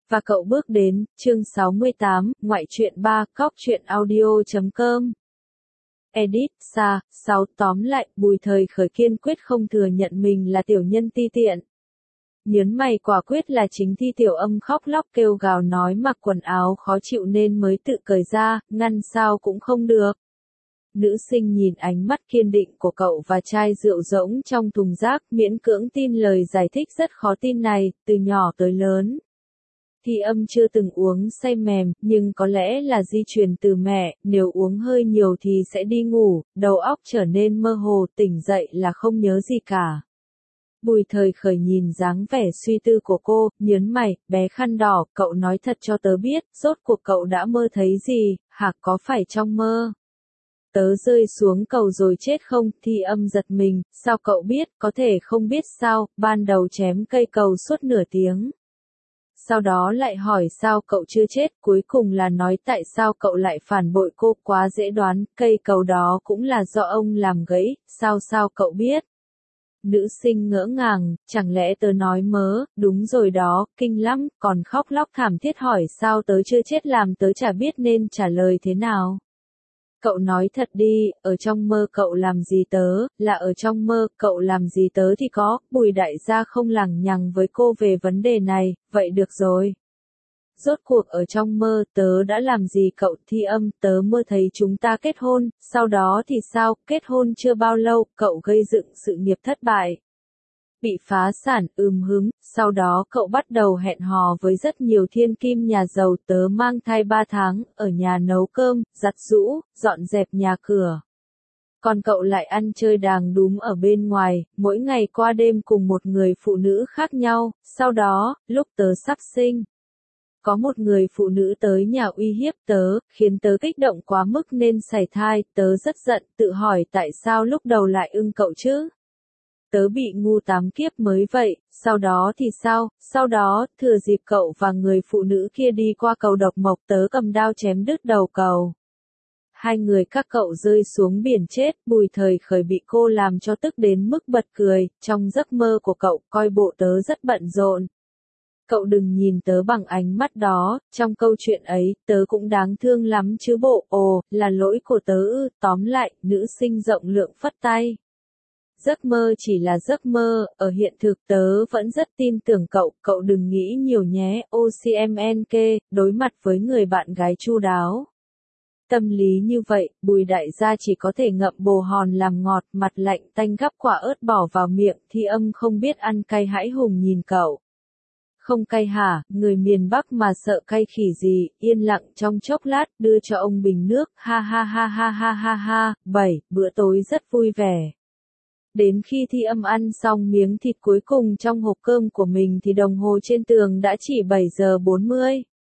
Và cậu bước đến, chương 68, ngoại truyện 3, cóc truyện audio.com. Edit, Sa, 6 tóm lại, Bùi Thời Khởi kiên quyết không thừa nhận mình là tiểu nhân ti tiện. Nhớn mày quả quyết là chính Thi Tiểu Âm khóc lóc kêu gào nói mặc quần áo khó chịu nên mới tự cởi ra, ngăn sao cũng không được. Nữ sinh nhìn ánh mắt kiên định của cậu và chai rượu rỗng trong thùng rác miễn cưỡng tin lời giải thích rất khó tin này, từ nhỏ tới lớn. Thi Âm chưa từng uống say mềm, nhưng có lẽ là di truyền từ mẹ, nếu uống hơi nhiều thì sẽ đi ngủ, đầu óc trở nên mơ hồ, tỉnh dậy là không nhớ gì cả. Bùi Thời Khởi nhìn dáng vẻ suy tư của cô, nhớn mày, bé khăn đỏ, cậu nói thật cho tớ biết, rốt cuộc cậu đã mơ thấy gì, hả có phải trong mơ? Tớ rơi xuống cầu rồi chết không? Thi Âm giật mình, sao cậu biết, có thể không biết sao, ban đầu chém cây cầu suốt nửa tiếng. Sau đó lại hỏi sao cậu chưa chết, cuối cùng là nói tại sao cậu lại phản bội cô, quá dễ đoán, cây cầu đó cũng là do ông làm gãy, sao cậu biết? Nữ sinh ngỡ ngàng, chẳng lẽ tớ nói mớ, đúng rồi đó, kinh lắm, còn khóc lóc thảm thiết hỏi sao tớ chưa chết làm tớ chả biết nên trả lời thế nào. Cậu nói thật đi, ở trong mơ cậu làm gì tớ, là ở trong mơ, cậu làm gì tớ thì có, Bùi đại gia không lằng nhằng với cô về vấn đề này, vậy được rồi. Rốt cuộc ở trong mơ, tớ đã làm gì cậu? Thi Âm, tớ mơ thấy chúng ta kết hôn, sau đó thì sao, kết hôn chưa bao lâu, cậu gây dựng sự nghiệp thất bại. Bị phá sản, hứng, sau đó cậu bắt đầu hẹn hò với rất nhiều thiên kim nhà giàu, tớ mang thai 3 tháng, ở nhà nấu cơm, giặt giũ, dọn dẹp nhà cửa. Còn cậu lại ăn chơi đàng đúm ở bên ngoài, mỗi ngày qua đêm cùng một người phụ nữ khác nhau, sau đó, lúc tớ sắp sinh. Có một người phụ nữ tới nhà uy hiếp tớ, khiến tớ kích động quá mức nên sảy thai, tớ rất giận, tự hỏi tại sao lúc đầu lại ưng cậu chứ? Tớ bị ngu 8 kiếp mới vậy, sau đó thì sao? Sau đó, thừa dịp cậu và người phụ nữ kia đi qua cầu độc mộc tớ cầm đao chém đứt đầu cầu. Hai người các cậu rơi xuống biển chết, Bùi Thời Khởi bị cô làm cho tức đến mức bật cười, trong giấc mơ của cậu coi bộ tớ rất bận rộn. Cậu đừng nhìn tớ bằng ánh mắt đó, trong câu chuyện ấy, tớ cũng đáng thương lắm chứ bộ, ồ, là lỗi của tớ ư, tóm lại, nữ sinh rộng lượng phất tay. Giấc mơ chỉ là giấc mơ, ở hiện thực tớ vẫn rất tin tưởng cậu, cậu đừng nghĩ nhiều nhé, OCMNK, đối mặt với người bạn gái chu đáo. Tâm lý như vậy, Bùi đại gia chỉ có thể ngậm bồ hòn làm ngọt, mặt lạnh tanh gắp quả ớt bỏ vào miệng, Thi Âm không biết ăn cay hãi hùng nhìn cậu. Không cay hả, người miền Bắc mà sợ cay khỉ gì, yên lặng trong chốc lát, đưa cho ông bình nước, ha ha ha ha ha ha ha, 7, bữa tối rất vui vẻ. Đến khi Thi Âm ăn xong miếng thịt cuối cùng trong hộp cơm của mình thì đồng hồ trên tường đã chỉ 7 giờ 40.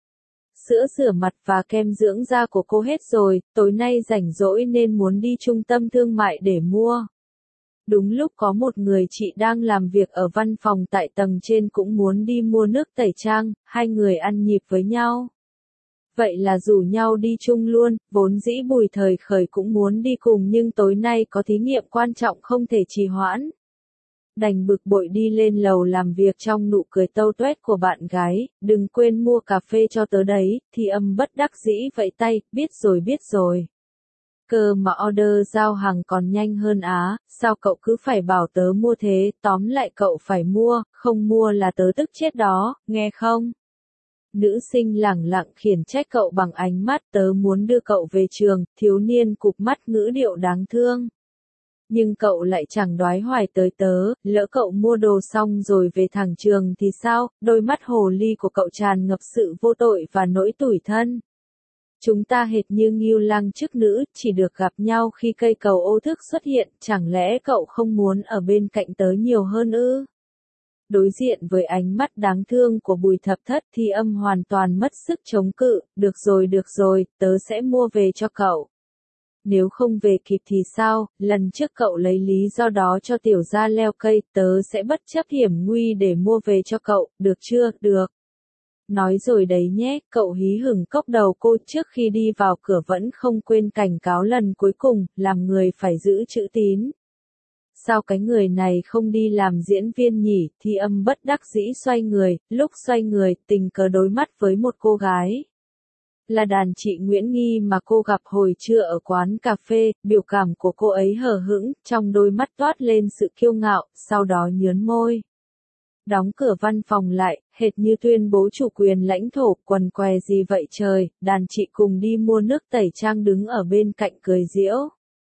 Sữa rửa mặt và kem dưỡng da của cô hết rồi, tối nay rảnh rỗi nên muốn đi trung tâm thương mại để mua. Đúng lúc có một người chị đang làm việc ở văn phòng tại tầng trên cũng muốn đi mua nước tẩy trang, hai người ăn nhịp với nhau. Vậy là rủ nhau đi chung luôn, vốn dĩ Bùi Thời Khởi cũng muốn đi cùng nhưng tối nay có thí nghiệm quan trọng không thể trì hoãn. Đành bực bội đi lên lầu làm việc trong nụ cười tâu tuét của bạn gái, đừng quên mua cà phê cho tớ đấy, Thi Âm bất đắc dĩ vẫy tay, biết rồi. Cơ mà order giao hàng còn nhanh hơn á, sao cậu cứ phải bảo tớ mua thế, tóm lại cậu phải mua, không mua là tớ tức chết đó, nghe không? Nữ sinh lẳng lặng khiển trách cậu bằng ánh mắt tớ muốn đưa cậu về trường, thiếu niên cụp mắt ngữ điệu đáng thương. Nhưng cậu lại chẳng đoái hoài tới tớ, lỡ cậu mua đồ xong rồi về thẳng trường thì sao, đôi mắt hồ ly của cậu tràn ngập sự vô tội và nỗi tủi thân. Chúng ta hệt như ngưu lang chức nữ, chỉ được gặp nhau khi cây cầu ô thức xuất hiện, chẳng lẽ cậu không muốn ở bên cạnh tớ nhiều hơn ư? Đối diện với ánh mắt đáng thương của Bùi Thập Thất, Thi Âm hoàn toàn mất sức chống cự, được rồi, tớ sẽ mua về cho cậu. Nếu không về kịp thì sao, lần trước cậu lấy lý do đó cho tiểu gia leo cây, tớ sẽ bất chấp hiểm nguy để mua về cho cậu, được chưa, được. Nói rồi đấy nhé, cậu hí hửng cốc đầu cô trước khi đi vào cửa vẫn không quên cảnh cáo lần cuối cùng, làm người phải giữ chữ tín. Sao cái người này không đi làm diễn viên nhỉ? Thi Âm bất đắc dĩ xoay người, lúc xoay người, tình cờ đối mắt với một cô gái. Là đàn chị Nguyễn Nghi mà cô gặp hồi trưa ở quán cà phê, biểu cảm của cô ấy hờ hững, trong đôi mắt toát lên sự kiêu ngạo, sau đó nhớn môi. Đóng cửa văn phòng lại, hệt như tuyên bố chủ quyền lãnh thổ, quần què gì vậy trời, đàn chị cùng đi mua nước tẩy trang đứng ở bên cạnh cười giễu.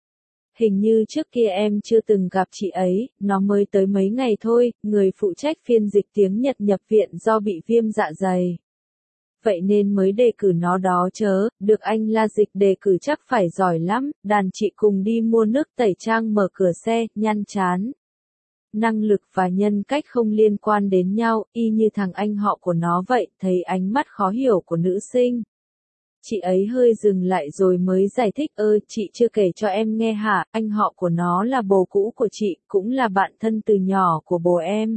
Hình như trước kia em chưa từng gặp chị ấy, nó mới tới mấy ngày thôi, người phụ trách phiên dịch tiếng Nhật nhập viện do bị viêm dạ dày. Vậy nên mới đề cử nó đó chớ, được anh La Dịch đề cử chắc phải giỏi lắm, đàn chị cùng đi mua nước tẩy trang mở cửa xe, nhăn chán. Năng lực và nhân cách không liên quan đến nhau, y như thằng anh họ của nó vậy, thấy ánh mắt khó hiểu của nữ sinh. Chị ấy hơi dừng lại rồi mới giải thích chị chưa kể cho em nghe hả, anh họ của nó là bồ cũ của chị, cũng là bạn thân từ nhỏ của bồ em.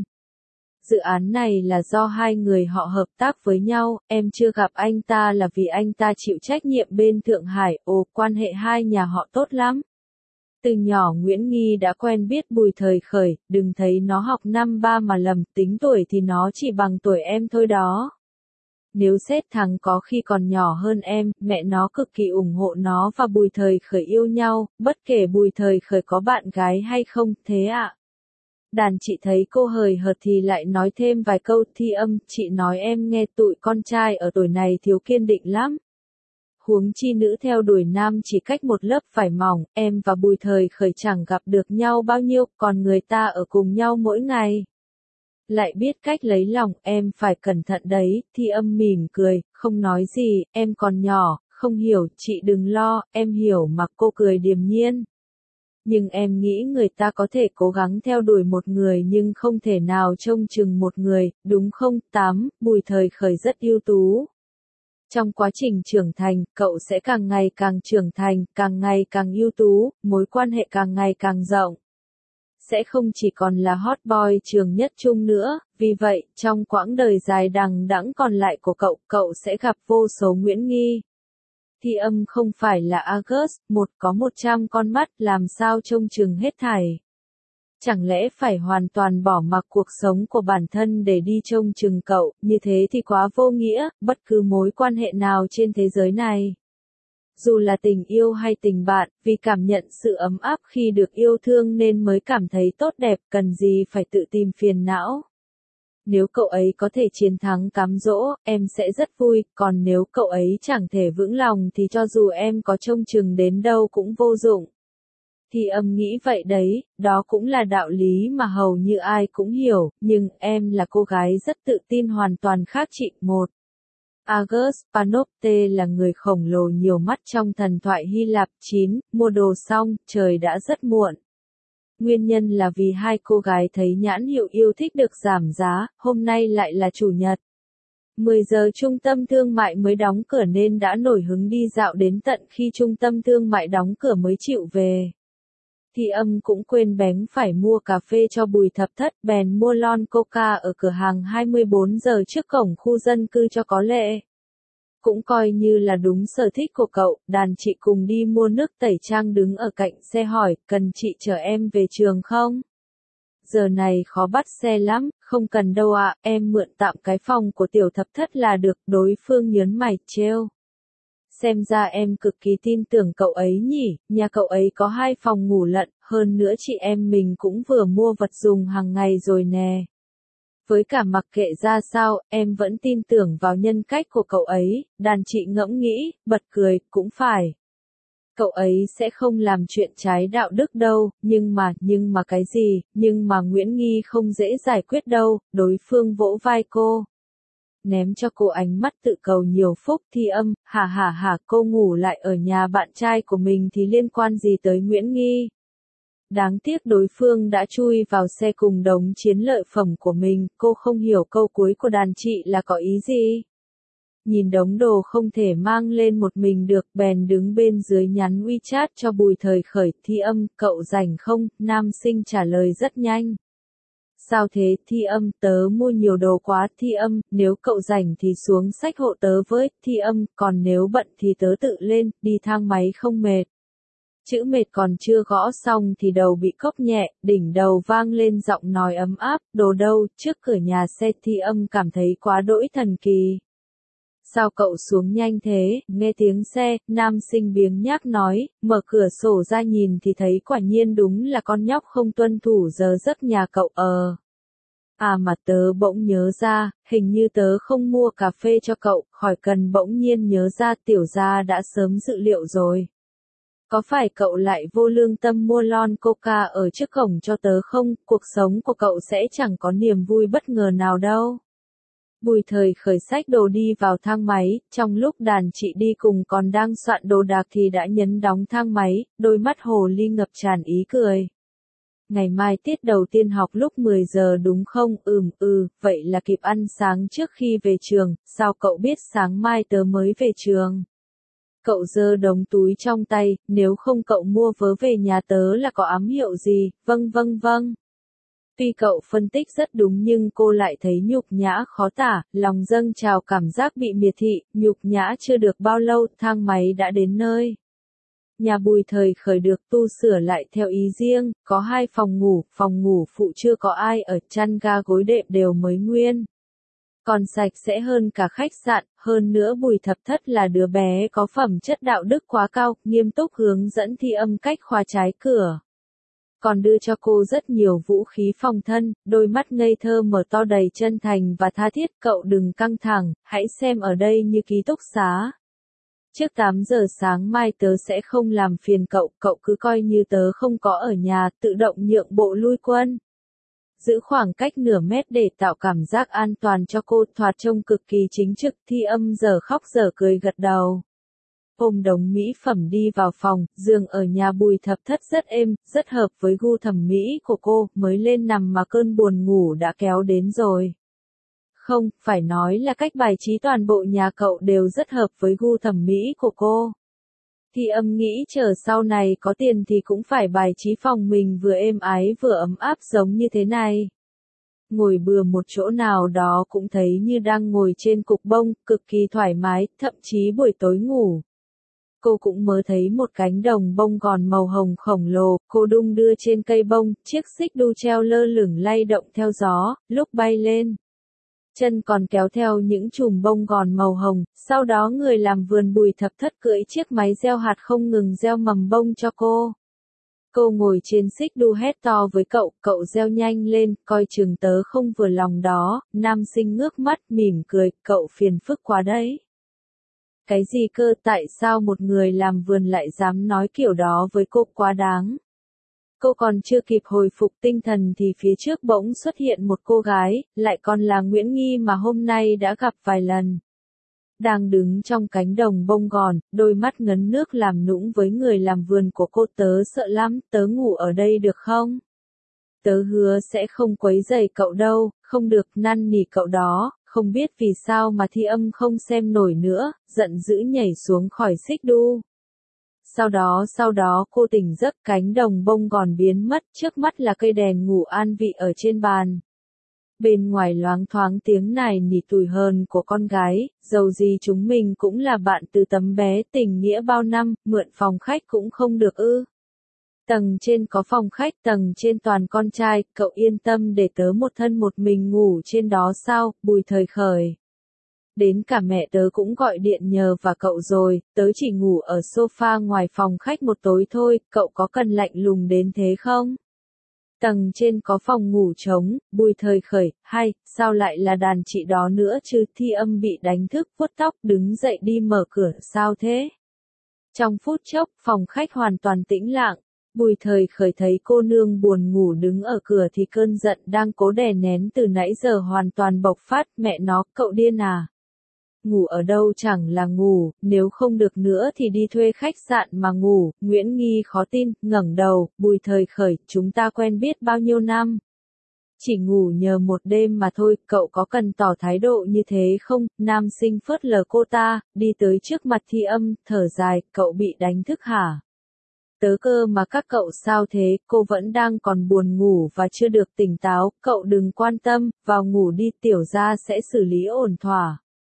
Dự án này là do hai người họ hợp tác với nhau, em chưa gặp anh ta là vì anh ta chịu trách nhiệm bên Thượng Hải, quan hệ hai nhà họ tốt lắm. Từ nhỏ Nguyễn Nghi đã quen biết Bùi Thời Khởi, đừng thấy nó học năm 3 mà lầm, tính tuổi thì nó chỉ bằng tuổi em thôi đó. Nếu xét thằng có khi còn nhỏ hơn em, mẹ nó cực kỳ ủng hộ nó và Bùi Thời Khởi yêu nhau, bất kể Bùi Thời Khởi có bạn gái hay không, thế ạ. Đàn chị thấy cô hời hợt thì lại nói thêm vài câu. Thi Âm, chị nói em nghe, tụi con trai ở tuổi này thiếu kiên định lắm. Huống chi nữ theo đuổi nam chỉ cách một lớp vải mỏng, em và Bùi Thời Khởi chẳng gặp được nhau bao nhiêu, còn người ta ở cùng nhau mỗi ngày. Lại biết cách lấy lòng, em phải cẩn thận đấy. Thi Âm mỉm cười, không nói gì, em còn nhỏ, không hiểu, chị đừng lo, em hiểu mà. Cô cười điềm nhiên. Nhưng em nghĩ người ta có thể cố gắng theo đuổi một người nhưng không thể nào trông chừng một người, đúng không? 8. Bùi Thời Khởi rất ưu tú. Trong quá trình trưởng thành, cậu sẽ càng ngày càng trưởng thành, càng ngày càng ưu tú, mối quan hệ càng ngày càng rộng. Sẽ không chỉ còn là hot boy trường nhất trung nữa, vì vậy, trong quãng đời dài đằng đẵng còn lại của cậu sẽ gặp vô số Nguyễn Nghi. Thi Âm không phải là August, có 100 con mắt, làm sao trông chừng hết thảy. Chẳng lẽ phải hoàn toàn bỏ mặc cuộc sống của bản thân để đi trông chừng cậu, như thế thì quá vô nghĩa, bất cứ mối quan hệ nào trên thế giới này. Dù là tình yêu hay tình bạn, vì cảm nhận sự ấm áp khi được yêu thương nên mới cảm thấy tốt đẹp, cần gì phải tự tìm phiền não. Nếu cậu ấy có thể chiến thắng cám dỗ, em sẽ rất vui, còn nếu cậu ấy chẳng thể vững lòng thì cho dù em có trông chừng đến đâu cũng vô dụng. Thi Âm nghĩ vậy đấy, đó cũng là đạo lý mà hầu như ai cũng hiểu, nhưng em là cô gái rất tự tin hoàn toàn khác chị. 1. August Panopte là người khổng lồ nhiều mắt trong thần thoại Hy Lạp. 9. Mua đồ xong, trời đã rất muộn. Nguyên nhân là vì hai cô gái thấy nhãn hiệu yêu thích được giảm giá, hôm nay lại là chủ nhật. 10 giờ trung tâm thương mại mới đóng cửa nên đã nổi hứng đi dạo đến tận khi trung tâm thương mại đóng cửa mới chịu về. Thi Âm cũng quên bén phải mua cà phê cho Bùi Thập Thất, bèn mua lon coca ở cửa hàng 24 giờ trước cổng khu dân cư cho có lệ. Cũng coi như là đúng sở thích của cậu, đàn chị cùng đi mua nước tẩy trang đứng ở cạnh xe hỏi, cần chị chở em về trường không? Giờ này khó bắt xe lắm, không cần đâu ạ, em mượn tạm cái phòng của Tiểu Thập Thất là được, đối phương nhớn mày, trêu. Xem ra em cực kỳ tin tưởng cậu ấy nhỉ, nhà cậu ấy có 2 phòng ngủ lận, hơn nữa chị em mình cũng vừa mua vật dùng hàng ngày rồi nè. Với cả mặc kệ ra sao, em vẫn tin tưởng vào nhân cách của cậu ấy, đàn chị ngẫm nghĩ, bật cười, cũng phải. Cậu ấy sẽ không làm chuyện trái đạo đức đâu, nhưng mà cái gì, nhưng mà Nguyễn Nghi không dễ giải quyết đâu, đối phương vỗ vai cô. Ném cho cô ánh mắt tự cầu nhiều phúc. Thi Âm, hả, cô ngủ lại ở nhà bạn trai của mình thì liên quan gì tới Nguyễn Nghi? Đáng tiếc đối phương đã chui vào xe cùng đống chiến lợi phẩm của mình, cô không hiểu câu cuối của đàn chị là có ý gì. Nhìn đống đồ không thể mang lên một mình được, bèn đứng bên dưới nhắn WeChat cho Bùi Thời Khởi. Thi Âm, cậu rảnh không? Nam sinh trả lời rất nhanh. Sao thế? Thi Âm, tớ mua nhiều đồ quá. Thi Âm, nếu cậu rảnh thì xuống xách hộ tớ với. Thi Âm, còn nếu bận thì tớ tự lên, đi thang máy không mệt. Chữ mệt còn chưa gõ xong thì đầu bị cốc nhẹ, đỉnh đầu vang lên giọng nói ấm áp, đồ đâu, trước cửa nhà xe. Thi Âm cảm thấy quá đỗi thần kỳ. Sao cậu xuống nhanh thế, nghe tiếng xe, nam sinh biếng nhác nói, mở cửa sổ ra nhìn thì thấy quả nhiên đúng là con nhóc không tuân thủ giờ giấc nhà cậu. À mà tớ bỗng nhớ ra, hình như tớ không mua cà phê cho cậu, khỏi cần. Bỗng nhiên nhớ ra tiểu gia đã sớm dự liệu rồi. Có phải cậu lại vô lương tâm mua lon coca ở trước cổng cho tớ không? Cuộc sống của cậu sẽ chẳng có niềm vui bất ngờ nào đâu. Bùi Thời khởi xách đồ đi vào thang máy, trong lúc đàn chị đi cùng còn đang soạn đồ đạc thì đã nhấn đóng thang máy, đôi mắt hồ ly ngập tràn ý cười. Ngày mai tiết đầu tiên học lúc 10 giờ đúng không? Vậy là kịp ăn sáng trước khi về trường. Sao cậu biết sáng mai tớ mới về trường? Cậu giơ đống túi trong tay, nếu không cậu mua vớ về nhà tớ là có ám hiệu gì? Vâng. Tuy cậu phân tích rất đúng nhưng cô lại thấy nhục nhã khó tả, lòng dâng trào cảm giác bị miệt thị. Nhục nhã chưa được bao lâu, thang máy đã đến nơi. Nhà Bùi Thời khởi được tu sửa lại theo ý riêng, có 2 phòng ngủ phụ chưa có ai ở, chăn ga gối đệm đều mới nguyên. Còn sạch sẽ hơn cả khách sạn, hơn nữa Bùi Thập Thất là đứa bé có phẩm chất đạo đức quá cao, nghiêm túc hướng dẫn Thi Âm cách khóa trái cửa. Còn đưa cho cô rất nhiều vũ khí phòng thân, đôi mắt ngây thơ mở to đầy chân thành và tha thiết. Cậu đừng căng thẳng, hãy xem ở đây như ký túc xá. Trước 8 giờ sáng mai tớ sẽ không làm phiền cậu, cậu cứ coi như tớ không có ở nhà, tự động nhượng bộ lui quân. Giữ khoảng cách nửa mét để tạo cảm giác an toàn cho cô, thoạt trông cực kỳ chính trực. Thi Âm giờ khóc giờ cười gật đầu. Ôm đống mỹ phẩm đi vào phòng, giường ở nhà Bùi Thập Thất rất êm, rất hợp với gu thẩm mỹ của cô, mới lên nằm mà cơn buồn ngủ đã kéo đến rồi. Không, phải nói là cách bài trí toàn bộ nhà cậu đều rất hợp với gu thẩm mỹ của cô. Thi Âm nghĩ chờ sau này có tiền thì cũng phải bài trí phòng mình vừa êm ái vừa ấm áp giống như thế này. Ngồi bừa một chỗ nào đó cũng thấy như đang ngồi trên cục bông, cực kỳ thoải mái, thậm chí buổi tối ngủ. Cô cũng mới thấy một cánh đồng bông gòn màu hồng khổng lồ, cô đung đưa trên cây bông, chiếc xích đu treo lơ lửng lay động theo gió, lúc bay lên. Chân còn kéo theo những chùm bông gòn màu hồng, sau đó người làm vườn Bùi Thập Thất cưỡi chiếc máy gieo hạt không ngừng gieo mầm bông cho cô. Cô ngồi trên xích đu hét to với cậu gieo nhanh lên, coi chừng tớ không vừa lòng đó. Nam sinh ngước mắt mỉm cười, cậu phiền phức quá đấy. Cái gì cơ, tại sao một người làm vườn lại dám nói kiểu đó với cô, quá đáng. Cô còn chưa kịp hồi phục tinh thần thì phía trước bỗng xuất hiện một cô gái, lại còn là Nguyễn Nghi mà hôm nay đã gặp vài lần. Đang đứng trong cánh đồng bông gòn, đôi mắt ngấn nước làm nũng với người làm vườn của cô. Tớ sợ lắm, tớ ngủ ở đây được không? Tớ hứa sẽ không quấy rầy cậu đâu. Không được, năn nỉ cậu đó. Không biết vì sao mà Thi Âm không xem nổi nữa, giận dữ nhảy xuống khỏi xích đu. Sau đó cô tỉnh giấc, cánh đồng bông gòn biến mất, trước mắt là cây đèn ngủ an vị ở trên bàn. Bên ngoài loáng thoáng tiếng nài nỉ tủi hờn của con gái, dầu gì chúng mình cũng là bạn từ tấm bé, tình nghĩa bao năm, mượn phòng khách cũng không được ư. Tầng trên có phòng khách, tầng trên toàn con trai, cậu yên tâm để tớ một thân một mình ngủ trên đó sao? Bùi Thời khởi. Đến cả mẹ tớ cũng gọi điện nhờ và cậu rồi, tớ chỉ ngủ ở sofa ngoài phòng khách một tối thôi, cậu có cần lạnh lùng đến thế không? Tầng trên có phòng ngủ trống. Bùi Thời khởi, hay, sao lại là đàn chị đó nữa chứ? Thi Âm bị đánh thức, vuốt tóc, đứng dậy đi mở cửa, sao thế? Trong phút chốc, phòng khách hoàn toàn tĩnh lặng. Bùi Thời khởi thấy cô nương buồn ngủ đứng ở cửa thì cơn giận đang cố đè nén từ nãy giờ hoàn toàn bộc phát. Mẹ nó, cậu điên à? Ngủ ở đâu chẳng là ngủ, nếu không được nữa thì đi thuê khách sạn mà ngủ. Nguyễn Nghi khó tin, ngẩng đầu. Bùi Thời khởi, chúng ta quen biết bao nhiêu năm? Chỉ ngủ nhờ một đêm mà thôi, cậu có cần tỏ thái độ như thế không? Nam sinh phớt lờ cô ta, đi tới trước mặt Thi Âm, thở dài, cậu bị đánh thức hả? Tớ cơ mà các cậu sao thế, cô vẫn đang còn buồn ngủ và chưa được tỉnh táo, cậu đừng quan tâm, vào ngủ đi, tiểu gia sẽ xử lý ổn thỏa.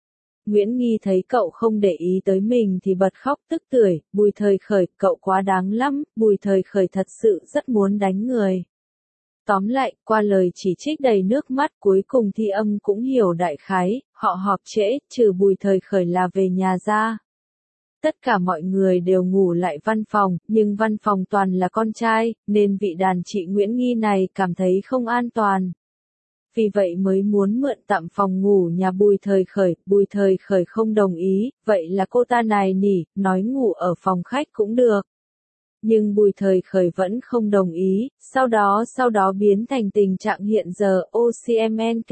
Nguyễn Nghi thấy cậu không để ý tới mình thì bật khóc tức tưởi, Bùi Thời Khởi, cậu quá đáng lắm, Bùi Thời Khởi thật sự rất muốn đánh người. Tóm lại, qua lời chỉ trích đầy nước mắt cuối cùng Thi Âm cũng hiểu đại khái, họ họp trễ, trừ Bùi Thời Khởi là về nhà ra. Tất cả mọi người đều ngủ lại văn phòng, nhưng văn phòng toàn là con trai, nên vị đàn chị Nguyễn Nghi này cảm thấy không an toàn. Vì vậy mới muốn mượn tạm phòng ngủ nhà Bùi Thời Khởi không đồng ý, vậy là cô ta nài nỉ, nói ngủ ở phòng khách cũng được. Nhưng Bùi Thời Khởi vẫn không đồng ý, sau đó biến thành tình trạng hiện giờ OCMNK.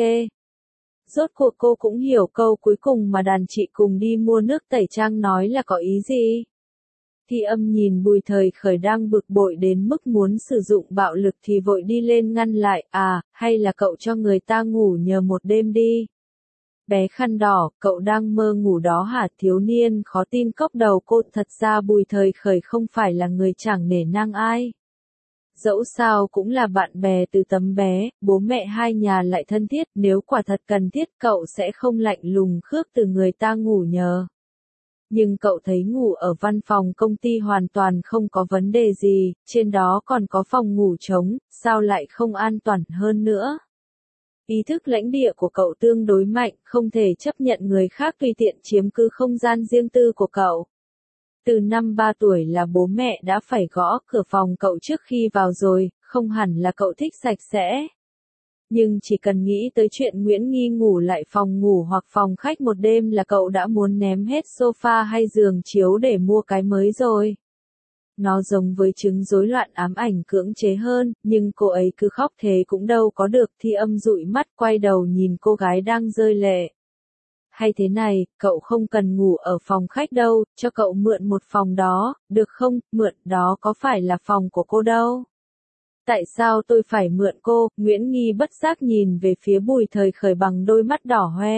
Rốt cuộc cô cũng hiểu câu cuối cùng mà đàn chị cùng đi mua nước tẩy trang nói là có ý gì. Thi Âm nhìn Bùi Thời Khởi đang bực bội đến mức muốn sử dụng bạo lực thì vội đi lên ngăn lại, hay là cậu cho người ta ngủ nhờ một đêm đi. Bé khăn đỏ, cậu đang mơ ngủ đó hả? Thiếu niên khó tin cốc đầu cô, thật ra Bùi Thời Khởi không phải là người chẳng nể nang ai. Dẫu sao cũng là bạn bè từ tấm bé, bố mẹ hai nhà lại thân thiết, nếu quả thật cần thiết cậu sẽ không lạnh lùng khước từ người ta ngủ nhờ. Nhưng cậu thấy ngủ ở văn phòng công ty hoàn toàn không có vấn đề gì, trên đó còn có phòng ngủ trống, sao lại không an toàn hơn nữa. Ý thức lãnh địa của cậu tương đối mạnh, không thể chấp nhận người khác tùy tiện chiếm cứ không gian riêng tư của cậu. Từ năm 3 tuổi là bố mẹ đã phải gõ cửa phòng cậu trước khi vào rồi, không hẳn là cậu thích sạch sẽ. Nhưng chỉ cần nghĩ tới chuyện Nguyễn Nghi ngủ lại phòng ngủ hoặc phòng khách một đêm là cậu đã muốn ném hết sofa hay giường chiếu để mua cái mới rồi. Nó giống với chứng rối loạn ám ảnh cưỡng chế hơn, nhưng cô ấy cứ khóc thế cũng đâu có được. Thi Âm dụi mắt quay đầu nhìn cô gái đang rơi lệ. Hay thế này, cậu không cần ngủ ở phòng khách đâu, cho cậu mượn một phòng đó, được không? Mượn đó có phải là phòng của cô đâu. Tại sao tôi phải mượn cô? Nguyễn Nghi bất giác nhìn về phía Bùi Thời Khởi bằng đôi mắt đỏ hoe.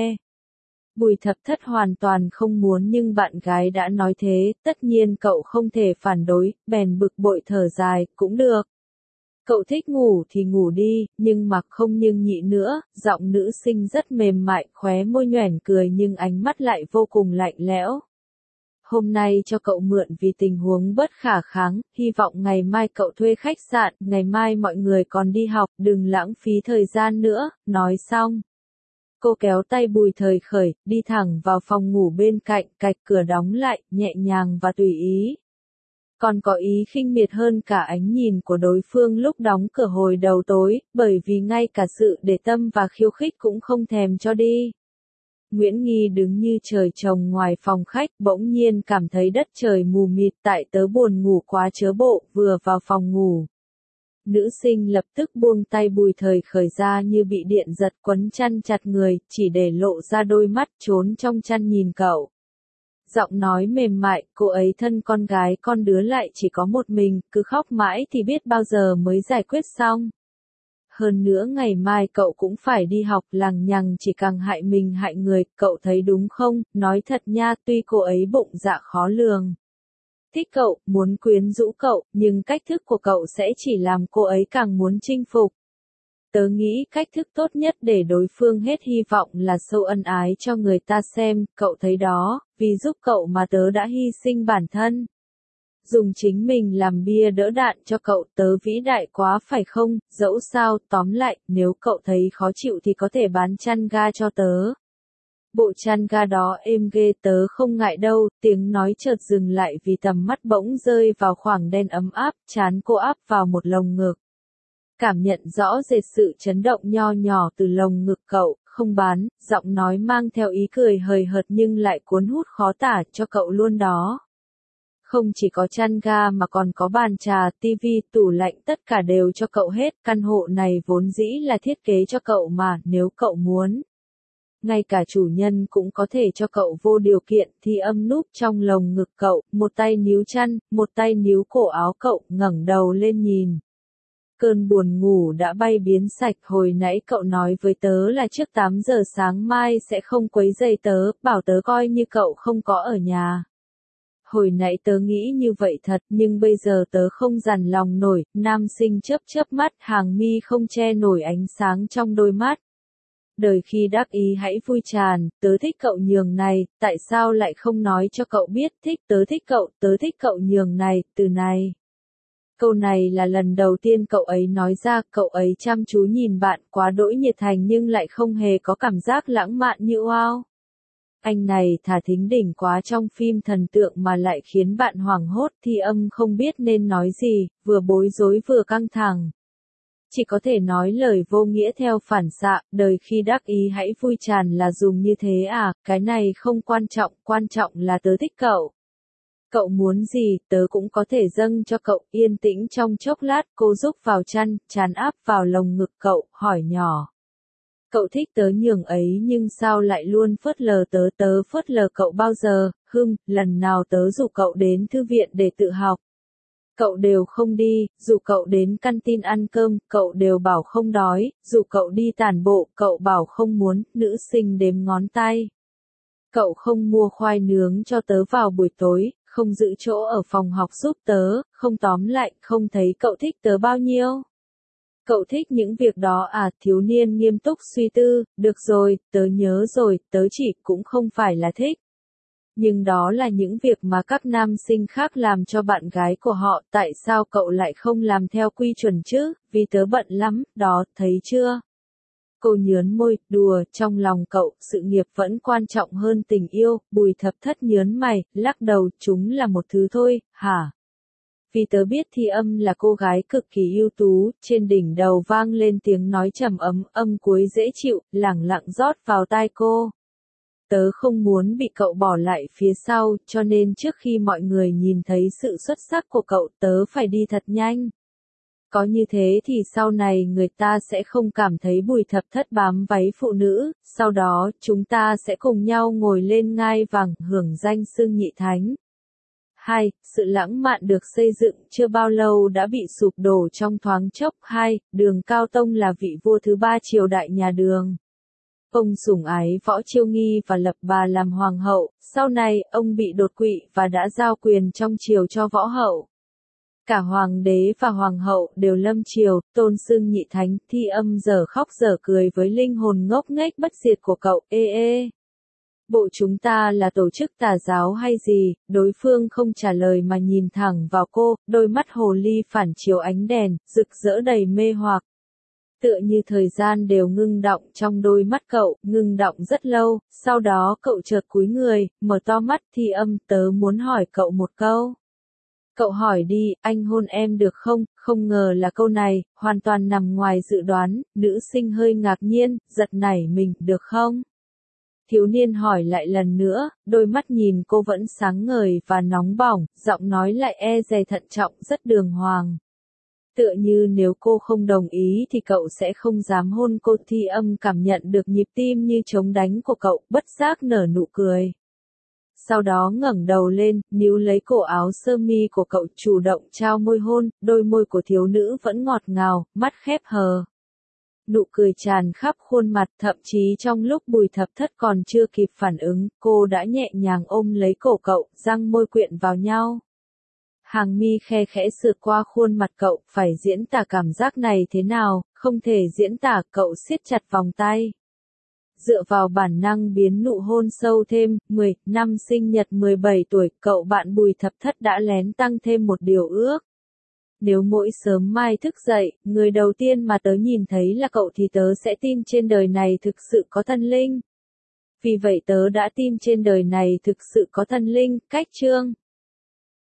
Bùi Thập Thất hoàn toàn không muốn nhưng bạn gái đã nói thế, tất nhiên cậu không thể phản đối, bèn bực bội thở dài, cũng được. Cậu thích ngủ thì ngủ đi, nhưng mặc không nhưng nhị nữa, giọng nữ sinh rất mềm mại, khóe môi nhoẻn cười nhưng ánh mắt lại vô cùng lạnh lẽo. Hôm nay cho cậu mượn vì tình huống bất khả kháng, hy vọng ngày mai cậu thuê khách sạn, ngày mai mọi người còn đi học, đừng lãng phí thời gian nữa, nói xong. Cô kéo tay Bùi Thời Khởi, đi thẳng vào phòng ngủ bên cạnh, cạch cửa đóng lại, nhẹ nhàng và tùy ý. Còn có ý khinh miệt hơn cả ánh nhìn của đối phương lúc đóng cửa hồi đầu tối, bởi vì ngay cả sự để tâm và khiêu khích cũng không thèm cho đi. Nguyễn Nghi đứng như trời trồng ngoài phòng khách, bỗng nhiên cảm thấy đất trời mù mịt, tại tớ buồn ngủ quá chớ bộ, vừa vào phòng ngủ. Nữ sinh lập tức buông tay Bùi Thời Khởi ra như bị điện giật, quấn chăn chặt người, chỉ để lộ ra đôi mắt trốn trong chăn nhìn cậu. Giọng nói mềm mại, cô ấy thân con gái con đứa lại chỉ có một mình, cứ khóc mãi thì biết bao giờ mới giải quyết xong. Hơn nữa ngày mai cậu cũng phải đi học, lằng nhằng chỉ càng hại mình hại người, cậu thấy đúng không? Nói thật nha, tuy cô ấy bụng dạ khó lường. Thích cậu, muốn quyến rũ cậu, nhưng cách thức của cậu sẽ chỉ làm cô ấy càng muốn chinh phục. Tớ nghĩ cách thức tốt nhất để đối phương hết hy vọng là sâu ân ái cho người ta xem, cậu thấy đó, vì giúp cậu mà tớ đã hy sinh bản thân. Dùng chính mình làm bia đỡ đạn cho cậu, tớ vĩ đại quá phải không? Dẫu sao, tóm lại, nếu cậu thấy khó chịu thì có thể bán chăn ga cho tớ. Bộ chăn ga đó êm ghê, tớ không ngại đâu. Tiếng nói chợt dừng lại vì tầm mắt bỗng rơi vào khoảng đen ấm áp, trán cô áp vào một lồng ngực. Cảm nhận rõ rệt sự chấn động nho nhỏ từ lồng ngực cậu, không bán, giọng nói mang theo ý cười hời hợt nhưng lại cuốn hút khó tả, cho cậu luôn đó. Không chỉ có chăn ga mà còn có bàn trà, tivi, tủ lạnh, tất cả đều cho cậu hết, căn hộ này vốn dĩ là thiết kế cho cậu mà, nếu cậu muốn. Ngay cả chủ nhân cũng có thể cho cậu vô điều kiện. Thi Âm núp trong lồng ngực cậu, một tay níu chăn, một tay níu cổ áo cậu, ngẩng đầu lên nhìn. Cơn buồn ngủ đã bay biến sạch, hồi nãy cậu nói với tớ là trước 8 giờ sáng mai sẽ không quấy rầy tớ, bảo tớ coi như cậu không có ở nhà. Hồi nãy tớ nghĩ như vậy thật, nhưng bây giờ tớ không dằn lòng nổi. Nam sinh chớp chớp mắt, hàng mi không che nổi ánh sáng trong đôi mắt. Đời khi đắc ý hãy vui tràn, tớ thích cậu nhường này, tại sao lại không nói cho cậu biết thích, tớ thích cậu nhường này, từ này. Câu này là lần đầu tiên cậu ấy nói ra, cậu ấy chăm chú nhìn bạn quá đỗi nhiệt thành nhưng lại không hề có cảm giác lãng mạn như wow. Anh này thả thính đỉnh quá trong phim thần tượng mà lại khiến bạn hoảng hốt, Thi Âm không biết nên nói gì, vừa bối rối vừa căng thẳng. Chỉ có thể nói lời vô nghĩa theo phản xạ, đời khi đắc ý hãy vui tràn là dùng như thế à, cái này không quan trọng là tớ thích cậu. Cậu muốn gì, tớ cũng có thể dâng cho cậu, yên tĩnh trong chốc lát, cô rúc vào chăn, trán áp vào lồng ngực cậu, hỏi nhỏ. Cậu thích tớ nhường ấy nhưng sao lại luôn phớt lờ tớ phớt lờ cậu bao giờ, lần nào tớ rủ cậu đến thư viện để tự học. Cậu đều không đi, dù cậu đến căn tin ăn cơm, cậu đều bảo không đói, dù cậu đi tản bộ, cậu bảo không muốn, nữ sinh đếm ngón tay. Cậu không mua khoai nướng cho tớ vào buổi tối, không giữ chỗ ở phòng học giúp tớ, không tóm lại, không thấy cậu thích tớ bao nhiêu. Cậu thích những việc đó à, thiếu niên nghiêm túc suy tư, được rồi, tớ nhớ rồi, tớ chỉ cũng không phải là thích. Nhưng đó là những việc mà các nam sinh khác làm cho bạn gái của họ, tại sao cậu lại không làm theo quy chuẩn chứ, vì tớ bận lắm, đó, thấy chưa? Cô nhớn môi, đùa, trong lòng cậu, sự nghiệp vẫn quan trọng hơn tình yêu, Bùi Thập Thất nhớn mày, lắc đầu, chúng là một thứ thôi, hả? Vì tớ biết Thi Âm là cô gái cực kỳ ưu tú, trên đỉnh đầu vang lên tiếng nói trầm ấm, âm cuối dễ chịu, lẳng lặng rót vào tai cô. Tớ không muốn bị cậu bỏ lại phía sau, cho nên trước khi mọi người nhìn thấy sự xuất sắc của cậu, tớ phải đi thật nhanh. Có như thế thì sau này người ta sẽ không cảm thấy Bùi Thập Thất bám váy phụ nữ, sau đó chúng ta sẽ cùng nhau ngồi lên ngai vàng, hưởng danh xưng nhị thánh. 2. Sự lãng mạn được xây dựng chưa bao lâu đã bị sụp đổ trong thoáng chốc. 2. Đường Cao Tông là vị vua thứ 3 triều đại nhà Đường. Ông sủng ái Võ Chiêu Nghi và lập bà làm hoàng hậu, sau này ông bị đột quỵ và đã giao quyền trong triều cho Võ hậu. Cả hoàng đế và hoàng hậu đều lâm triều, tôn xưng nhị thánh. Thi Âm giờ khóc giờ cười với linh hồn ngốc nghếch bất diệt của cậu. Bộ chúng ta là tổ chức tà giáo hay gì? Đối phương không trả lời mà nhìn thẳng vào cô, đôi mắt hồ ly phản chiếu ánh đèn, rực rỡ đầy mê hoặc. Tựa như thời gian đều ngưng đọng trong đôi mắt cậu, ngưng đọng rất lâu, sau đó cậu chợt cúi người, mở to mắt. Thi Âm, tớ muốn hỏi cậu một câu. Cậu hỏi đi, anh hôn em được không? Không ngờ là câu này, hoàn toàn nằm ngoài dự đoán, nữ sinh hơi ngạc nhiên, giật nảy mình, được không? Thiếu niên hỏi lại lần nữa, đôi mắt nhìn cô vẫn sáng ngời và nóng bỏng, giọng nói lại e dè thận trọng rất đường hoàng. Tựa như nếu cô không đồng ý thì cậu sẽ không dám hôn cô. Thi Âm cảm nhận được nhịp tim như trống đánh của cậu, bất giác nở nụ cười. Sau đó ngẩng đầu lên, níu lấy cổ áo sơ mi của cậu, chủ động trao môi hôn, đôi môi của thiếu nữ vẫn ngọt ngào, mắt khép hờ. Nụ cười tràn khắp khuôn mặt, thậm chí trong lúc Bùi Thập Thất còn chưa kịp phản ứng, cô đã nhẹ nhàng ôm lấy cổ cậu, răng môi quyện vào nhau. Hàng mi khe khẽ sượt qua khuôn mặt cậu, phải diễn tả cảm giác này thế nào, không thể diễn tả, cậu siết chặt vòng tay. Dựa vào bản năng biến nụ hôn sâu thêm. 10 năm sinh nhật 17 tuổi, cậu bạn Bùi Thập Thất đã lén tăng thêm một điều ước. Nếu mỗi sớm mai thức dậy, người đầu tiên mà tớ nhìn thấy là cậu thì tớ sẽ tin trên đời này thực sự có thần linh. Vì vậy tớ đã tin trên đời này thực sự có thần linh. Cách chương